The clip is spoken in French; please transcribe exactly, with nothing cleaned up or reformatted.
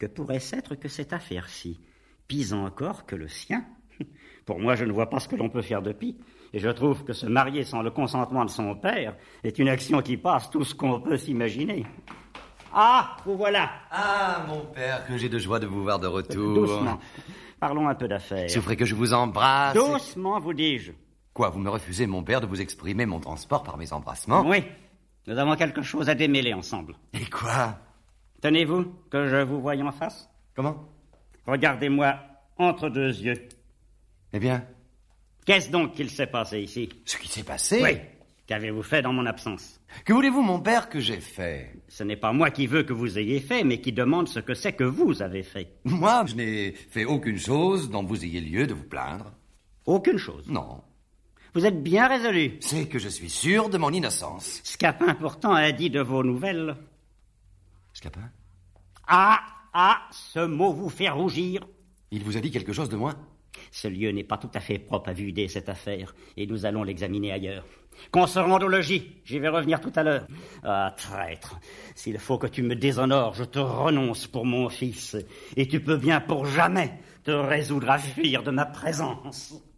que pourrait-ce être que cette affaire-ci? Pis encore que le sien. Pour moi, je ne vois pas ce que l'on peut faire de pis. Et je trouve que se marier sans le consentement de son père est une action qui passe tout ce qu'on peut s'imaginer. Ah, vous voilà. Ah, mon père, que j'ai de joie de vous voir de retour. Doucement. Parlons un peu d'affaires. Souffrez que je vous embrasse. Doucement, vous dis-je. Quoi, vous me refusez, mon père, de vous exprimer mon transport par mes embrassements? Oui, nous avons quelque chose à démêler ensemble. Et quoi? Tenez-vous que je vous voie en face? Comment? Regardez-moi entre deux yeux. Eh bien? Qu'est-ce donc qu'il s'est passé ici? Ce qui s'est passé? Oui. Qu'avez-vous fait dans mon absence? Que voulez-vous, mon père, que j'ai fait? Ce n'est pas moi qui veux que vous ayez fait, mais qui demande ce que c'est que vous avez fait. Moi, je n'ai fait aucune chose dont vous ayez lieu de vous plaindre. Aucune chose? Non. Vous êtes bien résolu. C'est que je suis sûr de mon innocence. Scapin, pourtant, a dit de vos nouvelles. Scapin? Ah, ah, ce mot vous fait rougir. Il vous a dit quelque chose de moi? Ce lieu n'est pas tout à fait propre à vider cette affaire, et nous allons l'examiner ailleurs. Qu'on se rende au logis, j'y vais revenir tout à l'heure. Ah, traître, s'il faut que tu me déshonores, je te renonce pour mon fils, et tu peux bien pour jamais te résoudre à fuir de ma présence.